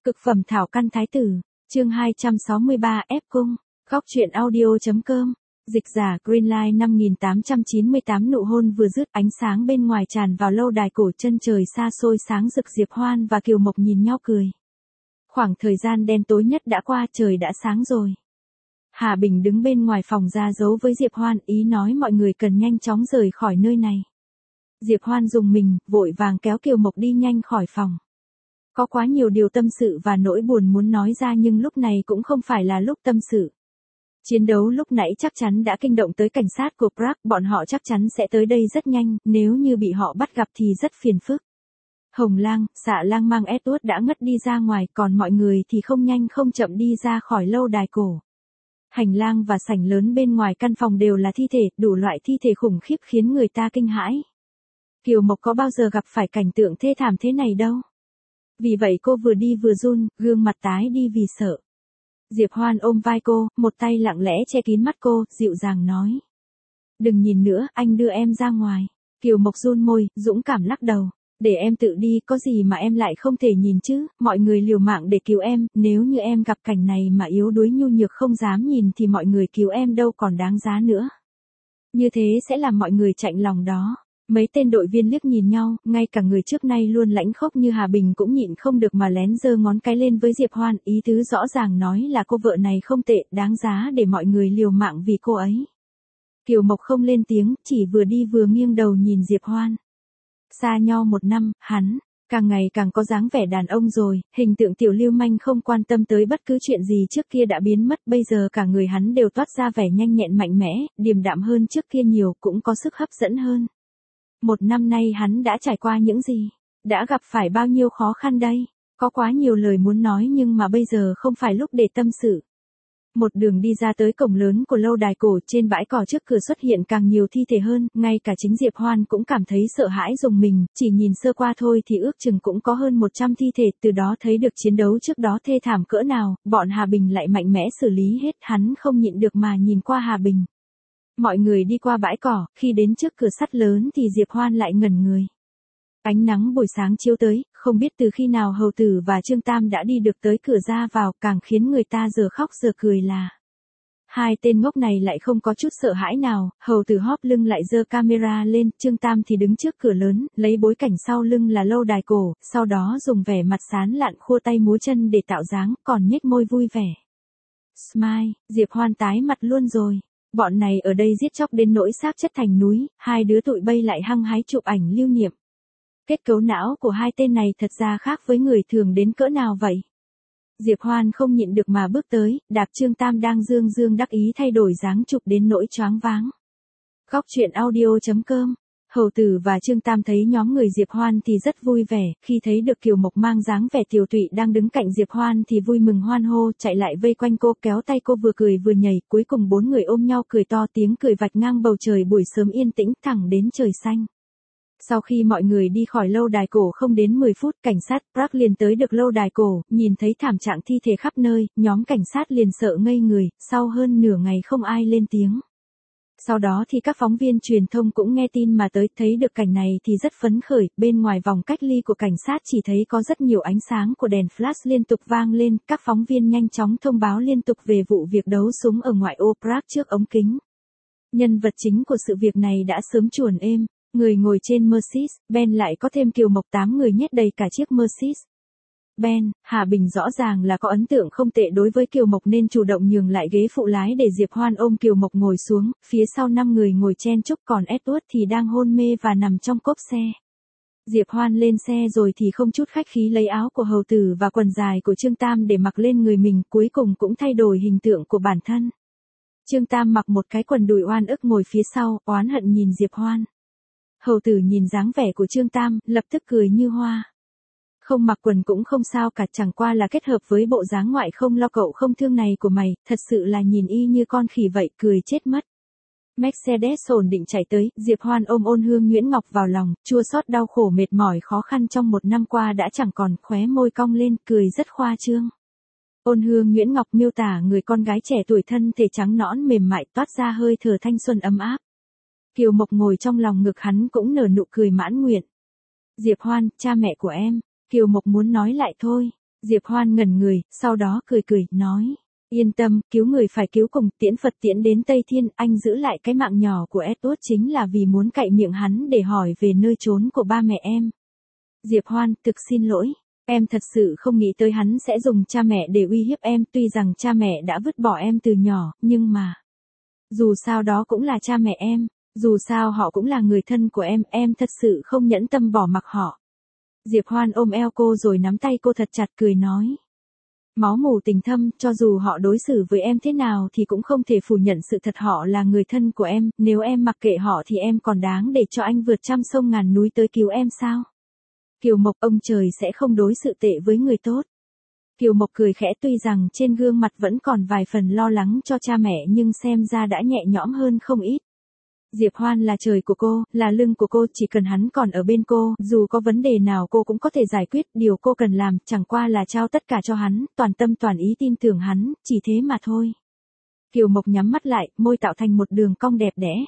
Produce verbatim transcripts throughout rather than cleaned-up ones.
Cực phẩm thảo căn thái tử, chương hai trăm sáu mươi ba ép cung, góc truyện audio.com, dịch giả Greenlight năm nghìn tám trăm chín mươi tám nụ hôn vừa dứt ánh sáng bên ngoài tràn vào lâu đài cổ chân trời xa xôi sáng rực Diệp Hoan và Kiều Mộc nhìn nhau cười. Khoảng thời gian đen tối nhất đã qua trời đã sáng rồi. Hà Bình đứng bên ngoài phòng ra dấu với Diệp Hoan ý nói mọi người cần nhanh chóng rời khỏi nơi này. Diệp Hoan dùng mình, vội vàng kéo Kiều Mộc đi nhanh khỏi phòng. Có quá nhiều điều tâm sự và nỗi buồn muốn nói ra nhưng lúc này cũng không phải là lúc tâm sự. Chiến đấu lúc nãy chắc chắn đã kinh động tới cảnh sát của Prague, bọn họ chắc chắn sẽ tới đây rất nhanh, nếu như bị họ bắt gặp thì rất phiền phức. Hồng Lang, Xạ Lang mang Edward đã ngất đi ra ngoài, còn mọi người thì không nhanh không chậm đi ra khỏi lâu đài cổ. Hành lang và sảnh lớn bên ngoài căn phòng đều là thi thể, đủ loại thi thể khủng khiếp khiến người ta kinh hãi. Kiều Mộc có bao giờ gặp phải cảnh tượng thê thảm thế này đâu. Vì vậy cô vừa đi vừa run, gương mặt tái đi vì sợ. Diệp Hoan ôm vai cô, một tay lặng lẽ che kín mắt cô, dịu dàng nói. Đừng nhìn nữa, anh đưa em ra ngoài. Kiều Mộc run môi, dũng cảm lắc đầu. Để em tự đi, có gì mà em lại không thể nhìn chứ, mọi người liều mạng để cứu em, nếu như em gặp cảnh này mà yếu đuối nhu nhược không dám nhìn thì mọi người cứu em đâu còn đáng giá nữa. Như thế sẽ làm mọi người chạnh lòng đó. Mấy tên đội viên liếc nhìn nhau, ngay cả người trước nay luôn lãnh khốc như Hà Bình cũng nhịn không được mà lén giơ ngón cái lên với Diệp Hoan, ý tứ rõ ràng nói là cô vợ này không tệ, đáng giá để mọi người liều mạng vì cô ấy. Kiều Mộc không lên tiếng, chỉ vừa đi vừa nghiêng đầu nhìn Diệp Hoan. Xa nhau một năm, hắn, càng ngày càng có dáng vẻ đàn ông rồi, hình tượng tiểu lưu manh không quan tâm tới bất cứ chuyện gì trước kia đã biến mất, bây giờ cả người hắn đều toát ra vẻ nhanh nhẹn mạnh mẽ, điềm đạm hơn trước kia nhiều, cũng có sức hấp dẫn hơn. Một năm nay hắn đã trải qua những gì? Đã gặp phải bao nhiêu khó khăn đây? Có quá nhiều lời muốn nói nhưng mà bây giờ không phải lúc để tâm sự. Một đường đi ra tới cổng lớn của lâu đài cổ, trên bãi cỏ trước cửa xuất hiện càng nhiều thi thể hơn, ngay cả chính Diệp Hoan cũng cảm thấy sợ hãi rùng mình, chỉ nhìn sơ qua thôi thì ước chừng cũng có hơn một trăm thi thể, từ đó thấy được chiến đấu trước đó thê thảm cỡ nào, bọn Hà Bình lại mạnh mẽ xử lý hết, hắn không nhịn được mà nhìn qua Hà Bình. Mọi người đi qua bãi cỏ, khi đến trước cửa sắt lớn thì Diệp Hoan lại ngẩn người. Ánh nắng buổi sáng chiếu tới, không biết từ khi nào Hầu Tử và Trương Tam đã đi được tới cửa ra vào, càng khiến người ta giờ khóc giờ cười là. Hai tên ngốc này lại không có chút sợ hãi nào, Hầu Tử hóp lưng lại giơ camera lên, Trương Tam thì đứng trước cửa lớn, lấy bối cảnh sau lưng là lâu đài cổ, sau đó dùng vẻ mặt sán lạn khua tay múa chân để tạo dáng, còn nhếch môi vui vẻ. Smile, Diệp Hoan tái mặt luôn rồi. Bọn này ở đây giết chóc đến nỗi xác chất thành núi, hai đứa tụi bay lại hăng hái chụp ảnh lưu niệm. Kết cấu não của hai tên này thật ra khác với người thường đến cỡ nào vậy? Diệp Hoan không nhịn được mà bước tới, đạp Trương Tam đang dương dương đắc ý thay đổi dáng chụp đến nỗi choáng váng. Góc truyện audio.com. Hầu Tử và Trương Tam thấy nhóm người Diệp Hoan thì rất vui vẻ, khi thấy được Kiều Mộc mang dáng vẻ tiều tụy đang đứng cạnh Diệp Hoan thì vui mừng hoan hô, chạy lại vây quanh cô, kéo tay cô vừa cười vừa nhảy, cuối cùng bốn người ôm nhau cười to, tiếng cười vạch ngang bầu trời buổi sớm yên tĩnh thẳng đến trời xanh. Sau khi mọi người đi khỏi lâu đài cổ không đến mười phút, cảnh sát Prague liền tới được lâu đài cổ, nhìn thấy thảm trạng thi thể khắp nơi, nhóm cảnh sát liền sợ ngây người, sau hơn nửa ngày không ai lên tiếng. Sau đó thì các phóng viên truyền thông cũng nghe tin mà tới, thấy được cảnh này thì rất phấn khởi, bên ngoài vòng cách ly của cảnh sát chỉ thấy có rất nhiều ánh sáng của đèn flash liên tục vang lên, các phóng viên nhanh chóng thông báo liên tục về vụ việc đấu súng ở ngoại ô Prague trước ống kính. Nhân vật chính của sự việc này đã sớm chuồn êm, người ngồi trên Mercedes-Benz lại có thêm Kiều Mộc tám người nhét đầy cả chiếc Mercedes. Ben, Hà Bình rõ ràng là có ấn tượng không tệ đối với Kiều Mộc nên chủ động nhường lại ghế phụ lái để Diệp Hoan ôm Kiều Mộc ngồi xuống, phía sau năm người ngồi chen chúc, còn Edward thì đang hôn mê và nằm trong cốp xe. Diệp Hoan lên xe rồi thì không chút khách khí lấy áo của Hầu Tử và quần dài của Trương Tam để mặc lên người mình, cuối cùng cũng thay đổi hình tượng của bản thân. Trương Tam mặc một cái quần đùi oan ức ngồi phía sau, oán hận nhìn Diệp Hoan. Hầu Tử nhìn dáng vẻ của Trương Tam, lập tức cười như hoa. Không mặc quần cũng không sao cả, chẳng qua là kết hợp với bộ dáng ngoại không lo cậu không thương này của mày, thật sự là nhìn y như con khỉ vậy, cười chết mất. Mercedes ổn định chạy tới, Diệp Hoan ôm Ôn Hương Nguyễn Ngọc vào lòng, chua xót đau khổ mệt mỏi khó khăn trong một năm qua đã chẳng còn, khóe môi cong lên, cười rất khoa trương. Ôn Hương Nguyễn Ngọc miêu tả người con gái trẻ tuổi thân thể trắng nõn mềm mại toát ra hơi thở thanh xuân ấm áp. Kiều Mộc ngồi trong lòng ngực hắn cũng nở nụ cười mãn nguyện. Diệp Hoan, cha mẹ của em. Kiều Mộc muốn nói lại thôi. Diệp Hoan ngẩn người, sau đó cười cười, nói. Yên tâm, cứu người phải cứu cùng, tiễn Phật tiễn đến Tây Thiên, anh giữ lại cái mạng nhỏ của Edward chính là vì muốn cậy miệng hắn để hỏi về nơi trốn của ba mẹ em. Diệp Hoan, thực xin lỗi, em thật sự không nghĩ tới hắn sẽ dùng cha mẹ để uy hiếp em, tuy rằng cha mẹ đã vứt bỏ em từ nhỏ, nhưng mà... Dù sao đó cũng là cha mẹ em, dù sao họ cũng là người thân của em, em thật sự không nhẫn tâm bỏ mặc họ. Diệp Hoan ôm eo cô rồi nắm tay cô thật chặt cười nói. Máu mủ tình thâm, cho dù họ đối xử với em thế nào thì cũng không thể phủ nhận sự thật họ là người thân của em, nếu em mặc kệ họ thì em còn đáng để cho anh vượt trăm sông ngàn núi tới cứu em sao? Kiều Mộc, ông trời sẽ không đối xử tệ với người tốt. Kiều Mộc cười khẽ, tuy rằng trên gương mặt vẫn còn vài phần lo lắng cho cha mẹ nhưng xem ra đã nhẹ nhõm hơn không ít. Diệp Hoan là trời của cô, là lưng của cô, chỉ cần hắn còn ở bên cô, dù có vấn đề nào cô cũng có thể giải quyết, điều cô cần làm chẳng qua là trao tất cả cho hắn, toàn tâm toàn ý tin tưởng hắn, chỉ thế mà thôi. Kiều Mộc nhắm mắt lại, môi tạo thành một đường cong đẹp đẽ.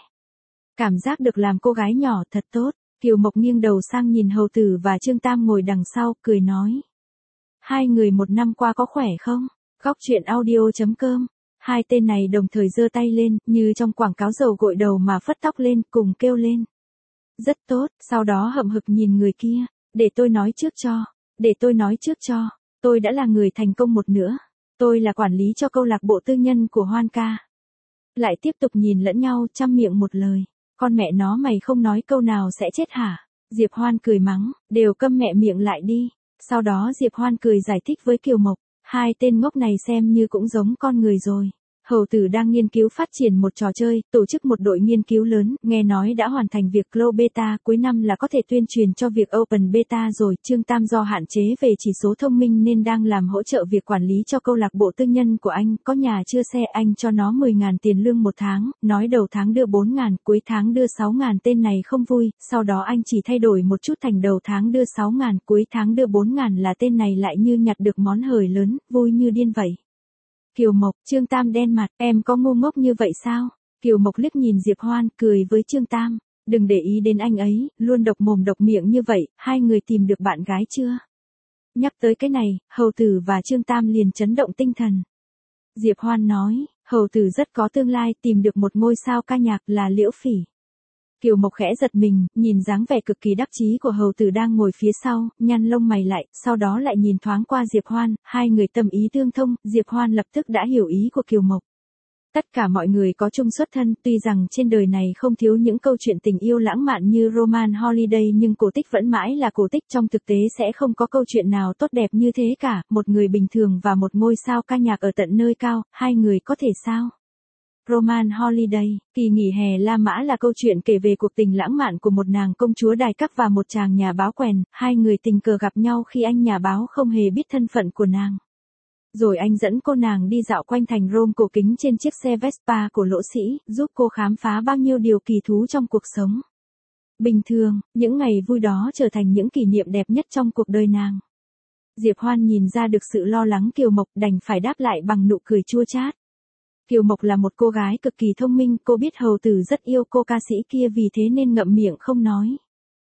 Cảm giác được làm cô gái nhỏ thật tốt. Kiều Mộc nghiêng đầu sang nhìn Hầu Tử và Trương Tam ngồi đằng sau, cười nói. Hai người một năm qua có khỏe không? Góc truyện audio chấm com. Hai tên này đồng thời giơ tay lên, như trong quảng cáo dầu gội đầu mà phất tóc lên, cùng kêu lên. Rất tốt, sau đó hậm hực nhìn người kia. Để tôi nói trước cho. Để tôi nói trước cho. Tôi đã là người thành công một nữa. Tôi là quản lý cho câu lạc bộ tư nhân của Hoan ca. Lại tiếp tục nhìn lẫn nhau chăm miệng một lời. Con mẹ nó mày không nói câu nào sẽ chết hả? Diệp Hoan cười mắng, đều câm mẹ miệng lại đi. Sau đó Diệp Hoan cười giải thích với Kiều Mộc, hai tên ngốc này xem như cũng giống con người rồi. Hầu Tử đang nghiên cứu phát triển một trò chơi, tổ chức một đội nghiên cứu lớn, nghe nói đã hoàn thành việc Close Beta, cuối năm là có thể tuyên truyền cho việc Open Beta rồi. Trương Tam do hạn chế về chỉ số thông minh nên đang làm hỗ trợ việc quản lý cho câu lạc bộ tư nhân của anh, có nhà chưa xe anh cho nó mười ngàn tiền lương một tháng, nói đầu tháng đưa bốn ngàn, cuối tháng đưa sáu ngàn, tên này không vui, sau đó anh chỉ thay đổi một chút thành đầu tháng đưa sáu ngàn, cuối tháng đưa bốn ngàn là tên này lại như nhặt được món hời lớn, vui như điên vậy. Kiều Mộc, Trương Tam đen mặt, em có ngu ngốc như vậy sao? Kiều Mộc liếc nhìn Diệp Hoan, cười với Trương Tam, đừng để ý đến anh ấy, luôn độc mồm độc miệng như vậy, hai người tìm được bạn gái chưa? Nhắc tới cái này, Hầu Tử và Trương Tam liền chấn động tinh thần. Diệp Hoan nói, Hầu Tử rất có tương lai, tìm được một ngôi sao ca nhạc là Liễu Phỉ. Kiều Mộc khẽ giật mình, nhìn dáng vẻ cực kỳ đắc chí của Hầu Tử đang ngồi phía sau, nhăn lông mày lại, sau đó lại nhìn thoáng qua Diệp Hoan, hai người tâm ý tương thông, Diệp Hoan lập tức đã hiểu ý của Kiều Mộc. Tất cả mọi người có chung xuất thân, tuy rằng trên đời này không thiếu những câu chuyện tình yêu lãng mạn như Roman Holiday nhưng cổ tích vẫn mãi là cổ tích, trong thực tế sẽ không có câu chuyện nào tốt đẹp như thế cả, một người bình thường và một ngôi sao ca nhạc ở tận nơi cao, hai người có thể sao? Roman Holiday, kỳ nghỉ hè La Mã là câu chuyện kể về cuộc tình lãng mạn của một nàng công chúa đài các và một chàng nhà báo quèn, hai người tình cờ gặp nhau khi anh nhà báo không hề biết thân phận của nàng. Rồi anh dẫn cô nàng đi dạo quanh thành Rome cổ kính trên chiếc xe Vespa của lỗ sĩ, giúp cô khám phá bao nhiêu điều kỳ thú trong cuộc sống. Bình thường, những ngày vui đó trở thành những kỷ niệm đẹp nhất trong cuộc đời nàng. Diệp Hoan nhìn ra được sự lo lắng Kiều Mộc, đành phải đáp lại bằng nụ cười chua chát. Kiều Mộc là một cô gái cực kỳ thông minh, cô biết Hầu Tử rất yêu cô ca sĩ kia vì thế nên ngậm miệng không nói.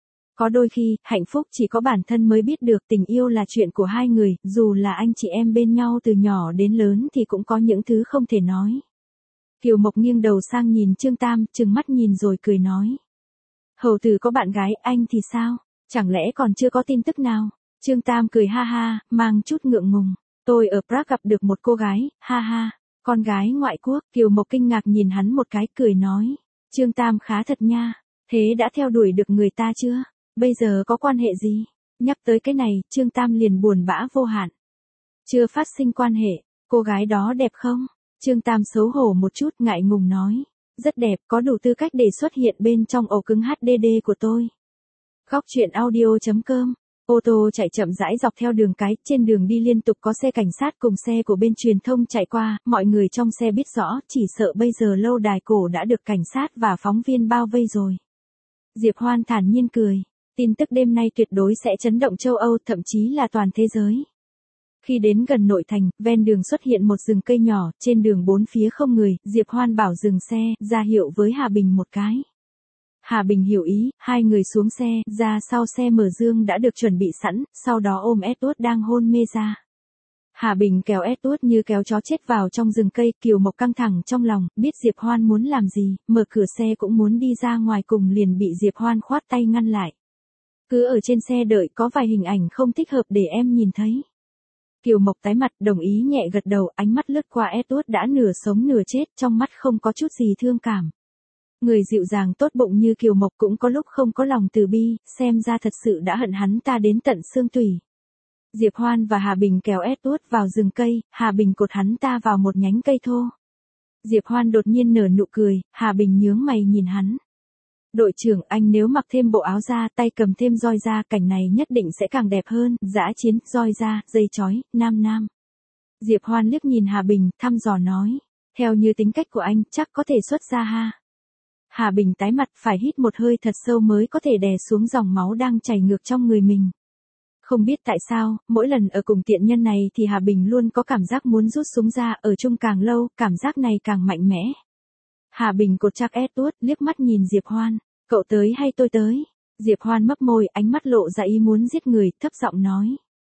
Có đôi khi, hạnh phúc chỉ có bản thân mới biết được, tình yêu là chuyện của hai người, dù là anh chị em bên nhau từ nhỏ đến lớn thì cũng có những thứ không thể nói. Kiều Mộc nghiêng đầu sang nhìn Trương Tam, trừng mắt nhìn rồi cười nói. Hầu Tử có bạn gái, anh thì sao? Chẳng lẽ còn chưa có tin tức nào? Trương Tam cười ha ha, mang chút ngượng ngùng. Tôi ở Prague gặp được một cô gái, ha ha. Con gái ngoại quốc, Kiều Mộc kinh ngạc nhìn hắn một cái, cười nói. Trương Tam khá thật nha. Thế đã theo đuổi được người ta chưa? Bây giờ có quan hệ gì? Nhắc tới cái này, Trương Tam liền buồn bã vô hạn. Chưa phát sinh quan hệ. Cô gái đó đẹp không? Trương Tam xấu hổ một chút, ngại ngùng nói. Rất đẹp, có đủ tư cách để xuất hiện bên trong ổ cứng hát đê đê của tôi. Góc truyện audio chấm com. Ô tô chạy chậm rãi dọc theo đường cái, trên đường đi liên tục có xe cảnh sát cùng xe của bên truyền thông chạy qua, mọi người trong xe biết rõ, chỉ sợ bây giờ lâu đài cổ đã được cảnh sát và phóng viên bao vây rồi. Diệp Hoan thản nhiên cười, tin tức đêm nay tuyệt đối sẽ chấn động châu Âu, thậm chí là toàn thế giới. Khi đến gần nội thành, ven đường xuất hiện một rừng cây nhỏ, trên đường bốn phía không người, Diệp Hoan bảo dừng xe, ra hiệu với Hà Bình một cái. Hà Bình hiểu ý, hai người xuống xe, ra sau xe mở dương đã được chuẩn bị sẵn, sau đó ôm Edward đang hôn mê ra. Hà Bình kéo Edward như kéo chó chết vào trong rừng cây, Kiều Mộc căng thẳng trong lòng, biết Diệp Hoan muốn làm gì, mở cửa xe cũng muốn đi ra ngoài cùng liền bị Diệp Hoan khoát tay ngăn lại. Cứ ở trên xe đợi, có vài hình ảnh không thích hợp để em nhìn thấy. Kiều Mộc tái mặt, đồng ý nhẹ gật đầu, ánh mắt lướt qua Edward đã nửa sống nửa chết, trong mắt không có chút gì thương cảm. Người dịu dàng tốt bụng như Kiều Mộc cũng có lúc không có lòng từ bi, xem ra thật sự đã hận hắn ta đến tận xương tủy. Diệp Hoan và Hà Bình kéo Edward vào rừng cây, Hà Bình cột hắn ta vào một nhánh cây thô. Diệp Hoan đột nhiên nở nụ cười, Hà Bình nhướng mày nhìn hắn. Đội trưởng, anh nếu mặc thêm bộ áo da, tay cầm thêm roi da, cảnh này nhất định sẽ càng đẹp hơn, dã chiến, roi da, dây chói, nam nam. Diệp Hoan liếc nhìn Hà Bình, thăm dò nói, theo như tính cách của anh, chắc có thể xuất ra ha. Hà Bình tái mặt, phải hít một hơi thật sâu mới có thể đè xuống dòng máu đang chảy ngược trong người mình. Không biết tại sao, mỗi lần ở cùng tiện nhân này thì Hà Bình luôn có cảm giác muốn rút súng ra, ở chung càng lâu, cảm giác này càng mạnh mẽ. Hà Bình cột chặt Edward, liếc mắt nhìn Diệp Hoan, cậu tới hay tôi tới? Diệp Hoan mấp môi, ánh mắt lộ ra ý muốn giết người, thấp giọng nói.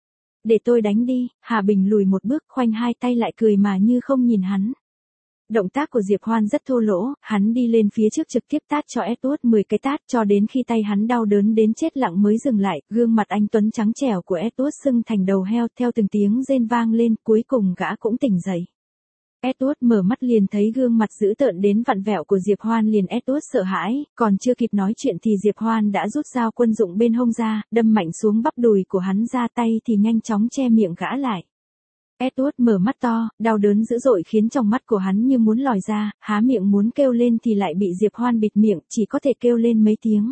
Để tôi đánh đi, Hà Bình lùi một bước, khoanh hai tay lại cười mà như không nhìn hắn. Động tác của Diệp Hoan rất thô lỗ, hắn đi lên phía trước trực tiếp tát cho Edward mười cái tát cho đến khi tay hắn đau đớn đến chết lặng mới dừng lại, gương mặt anh tuấn trắng trẻo của Edward sưng thành đầu heo, theo từng tiếng rên vang lên, cuối cùng gã cũng tỉnh dậy. Edward mở mắt liền thấy gương mặt dữ tợn đến vặn vẹo của Diệp Hoan, liền Edward sợ hãi, còn chưa kịp nói chuyện thì Diệp Hoan đã rút dao quân dụng bên hông ra, đâm mạnh xuống bắp đùi của hắn, ra tay thì nhanh chóng che miệng gã lại. Edward mở mắt to, đau đớn dữ dội khiến trong mắt của hắn như muốn lòi ra, há miệng muốn kêu lên thì lại bị Diệp Hoan bịt miệng, chỉ có thể kêu lên mấy tiếng.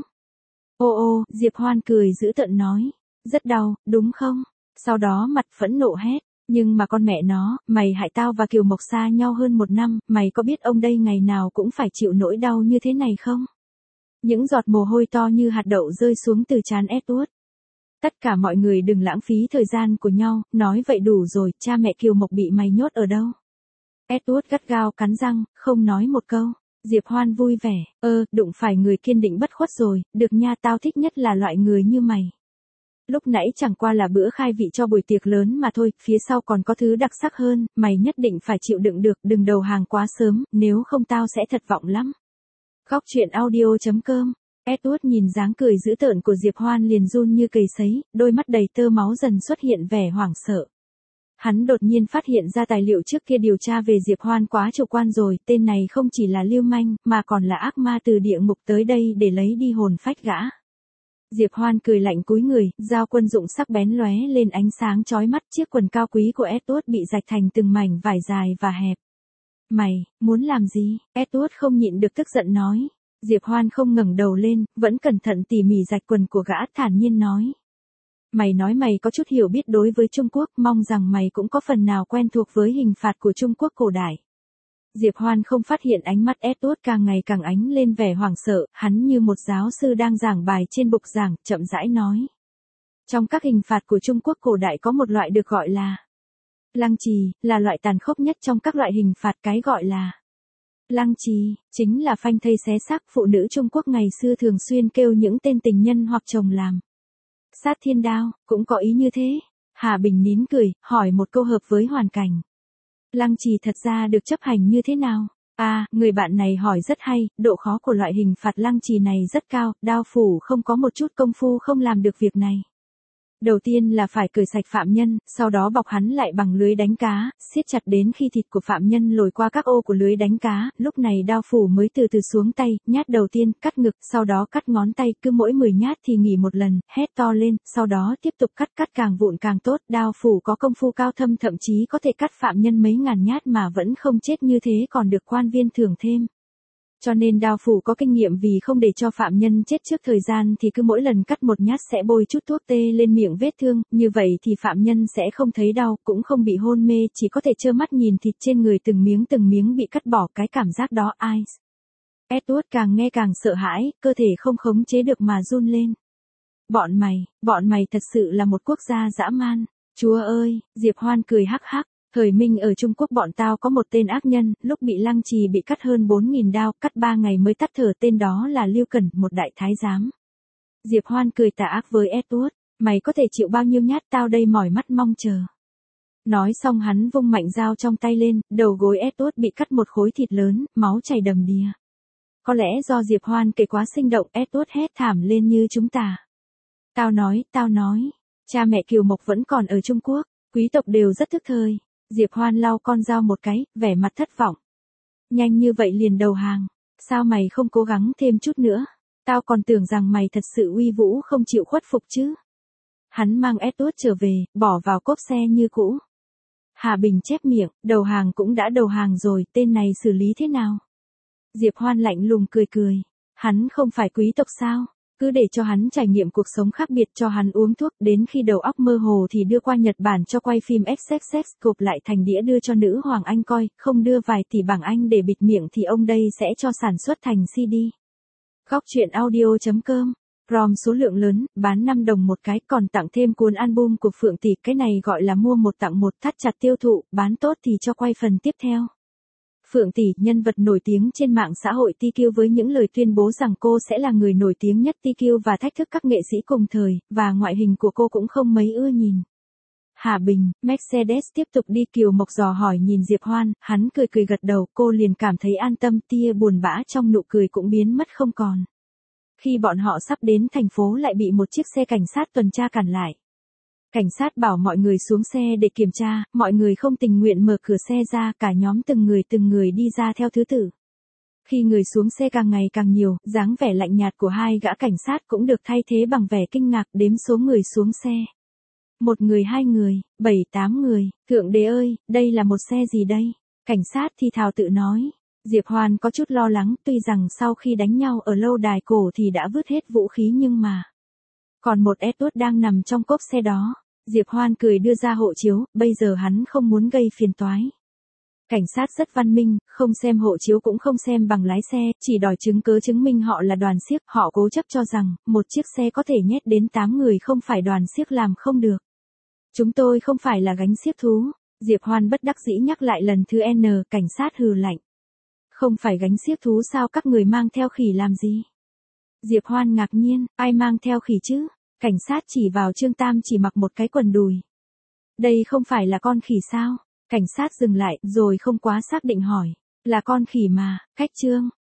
Ô ô, Diệp Hoan cười dữ tợn nói, rất đau, đúng không? Sau đó mặt phẫn nộ hét, nhưng mà con mẹ nó, mày hại tao và Kiều Mộc xa nhau hơn một năm, mày có biết ông đây ngày nào cũng phải chịu nỗi đau như thế này không? Những giọt mồ hôi to như hạt đậu rơi xuống từ trán Edward. Tất cả mọi người đừng lãng phí thời gian của nhau, nói vậy đủ rồi, cha mẹ Kiều Mộc bị mày nhốt ở đâu? Edward gắt gao cắn răng, không nói một câu. Diệp Hoan vui vẻ, ơ, đụng phải người kiên định bất khuất rồi, được nha, tao thích nhất là loại người như mày. Lúc nãy chẳng qua là bữa khai vị cho buổi tiệc lớn mà thôi, phía sau còn có thứ đặc sắc hơn, mày nhất định phải chịu đựng được, đừng đầu hàng quá sớm, nếu không tao sẽ thất vọng lắm. Góc truyện audio chấm com. Edward nhìn dáng cười dữ tợn của Diệp Hoan liền run như cầy sấy, đôi mắt đầy tơ máu dần xuất hiện vẻ hoảng sợ. Hắn đột nhiên phát hiện ra tài liệu trước kia điều tra về Diệp Hoan quá chủ quan rồi, tên này không chỉ là lưu manh, mà còn là ác ma từ địa ngục tới đây để lấy đi hồn phách gã. Diệp Hoan cười lạnh cúi người, dao quân dụng sắc bén lóe lên ánh sáng chói mắt, chiếc quần cao quý của Edward bị rạch thành từng mảnh vải dài và hẹp. Mày, muốn làm gì? Edward không nhịn được tức giận nói. Diệp Hoan không ngẩng đầu lên, vẫn cẩn thận tỉ mỉ rạch quần của gã, thản nhiên nói. Mày nói mày có chút hiểu biết đối với Trung Quốc, mong rằng mày cũng có phần nào quen thuộc với hình phạt của Trung Quốc cổ đại. Diệp Hoan không phát hiện ánh mắt Edward càng ngày càng ánh lên vẻ hoảng sợ, hắn như một giáo sư đang giảng bài trên bục giảng, chậm rãi nói. Trong các hình phạt của Trung Quốc cổ đại có một loại được gọi là lăng trì, là loại tàn khốc nhất trong các loại hình phạt, cái gọi là lăng trì, chính là phanh thây xé xác. Phụ nữ Trung Quốc ngày xưa thường xuyên kêu những tên tình nhân hoặc chồng làm sát thiên đao, cũng có ý như thế. Hà Bình nín cười, hỏi một câu hợp với hoàn cảnh. Lăng trì thật ra được chấp hành như thế nào? À, người bạn này hỏi rất hay, độ khó của loại hình phạt lăng trì này rất cao, đao phủ không có một chút công phu không làm được việc này. Đầu tiên là phải cởi sạch phạm nhân, sau đó bọc hắn lại bằng lưới đánh cá, siết chặt đến khi thịt của phạm nhân lồi qua các ô của lưới đánh cá, lúc này đao phủ mới từ từ xuống tay, nhát đầu tiên, cắt ngực, sau đó cắt ngón tay, cứ mỗi mười nhát thì nghỉ một lần, hét to lên, sau đó tiếp tục cắt cắt càng vụn càng tốt, đao phủ có công phu cao thâm, thậm chí có thể cắt phạm nhân mấy ngàn nhát mà vẫn không chết, như thế còn được quan viên thưởng thêm. Cho nên đao phủ có kinh nghiệm, vì không để cho phạm nhân chết trước thời gian thì cứ mỗi lần cắt một nhát sẽ bôi chút thuốc tê lên miệng vết thương, như vậy thì phạm nhân sẽ không thấy đau, cũng không bị hôn mê, chỉ có thể trơ mắt nhìn thịt trên người từng miếng từng miếng bị cắt bỏ, cái cảm giác đó ai. Edward càng nghe càng sợ hãi, cơ thể không khống chế được mà run lên. Bọn mày, bọn mày thật sự là một quốc gia dã man. Chúa ơi, Diệp Hoan cười hắc hắc. Thời Minh ở Trung Quốc bọn tao có một tên ác nhân, lúc bị lăng trì bị cắt hơn bốn nghìn đao, cắt ba ngày mới tắt thở, tên đó là Lưu Cẩn, một đại thái giám. Diệp Hoan cười tà ác với Edward, mày có thể chịu bao nhiêu nhát, tao đây mỏi mắt mong chờ. Nói xong hắn vung mạnh dao trong tay lên, đầu gối Edward bị cắt một khối thịt lớn, máu chảy đầm đìa. Có lẽ do Diệp Hoan kể quá sinh động, Edward hét thảm lên như chúng ta. Tao nói, tao nói, cha mẹ Kiều Mộc vẫn còn ở Trung Quốc, quý tộc đều rất thức thời. Diệp Hoan lau con dao một cái, vẻ mặt thất vọng. Nhanh như vậy liền đầu hàng, sao mày không cố gắng thêm chút nữa? Tao còn tưởng rằng mày thật sự uy vũ không chịu khuất phục chứ. Hắn mang Edward trở về, bỏ vào cốp xe như cũ. Hà Bình chép miệng, đầu hàng cũng đã đầu hàng rồi, tên này xử lý thế nào? Diệp Hoan lạnh lùng cười cười. Hắn không phải quý tộc sao? Cứ để cho hắn trải nghiệm cuộc sống khác biệt, cho hắn uống thuốc, đến khi đầu óc mơ hồ thì đưa qua Nhật Bản cho quay phim ích ích ích, cộp lại thành đĩa đưa cho nữ hoàng Anh coi, không đưa vài tỷ bảng Anh để bịt miệng thì ông đây sẽ cho sản xuất thành xê đê. Góc truyện audio chấm com. ROM số lượng lớn, bán năm đồng một cái, còn tặng thêm cuốn album của Phượng Tỷ, cái này gọi là mua một tặng một, thắt chặt tiêu thụ, bán tốt thì cho quay phần tiếp theo. Phượng Tỷ, nhân vật nổi tiếng trên mạng xã hội tê quy với những lời tuyên bố rằng cô sẽ là người nổi tiếng nhất tê quy và thách thức các nghệ sĩ cùng thời, và ngoại hình của cô cũng không mấy ưa nhìn. Hà Bình, Mercedes tiếp tục đi. Kiều Mộc dò hỏi nhìn Diệp Hoan, hắn cười cười gật đầu, cô liền cảm thấy an tâm, tia buồn bã trong nụ cười cũng biến mất không còn. Khi bọn họ sắp đến thành phố lại bị một chiếc xe cảnh sát tuần tra cản lại. Cảnh sát bảo mọi người xuống xe để kiểm tra, mọi người không tình nguyện mở cửa xe ra, cả nhóm từng người từng người đi ra theo thứ tự. Khi người xuống xe càng ngày càng nhiều, dáng vẻ lạnh nhạt của hai gã cảnh sát cũng được thay thế bằng vẻ kinh ngạc, đếm số người xuống xe. Một người, hai người, bảy, tám người, thượng đế ơi, đây là một xe gì đây? Cảnh sát thì thào tự nói. Diệp Hoan có chút lo lắng, tuy rằng sau khi đánh nhau ở lâu đài cổ thì đã vứt hết vũ khí nhưng mà... Còn một Edward đang nằm trong cốp xe đó. Diệp Hoan cười đưa ra hộ chiếu, bây giờ hắn không muốn gây phiền toái. Cảnh sát rất văn minh, không xem hộ chiếu cũng không xem bằng lái xe, chỉ đòi chứng cứ chứng minh họ là đoàn xiếc, họ cố chấp cho rằng, một chiếc xe có thể nhét đến tám người không phải đoàn xiếc làm không được. Chúng tôi không phải là gánh xiếc thú. Diệp Hoan bất đắc dĩ nhắc lại lần thứ N, cảnh sát hừ lạnh. Không phải gánh xiếc thú sao các người mang theo khỉ làm gì? Diệp Hoan ngạc nhiên, ai mang theo khỉ chứ? Cảnh sát chỉ vào Trương Tam chỉ mặc một cái quần đùi. Đây không phải là con khỉ sao? Cảnh sát dừng lại, rồi không quá xác định hỏi. Là con khỉ mà, cách Trương.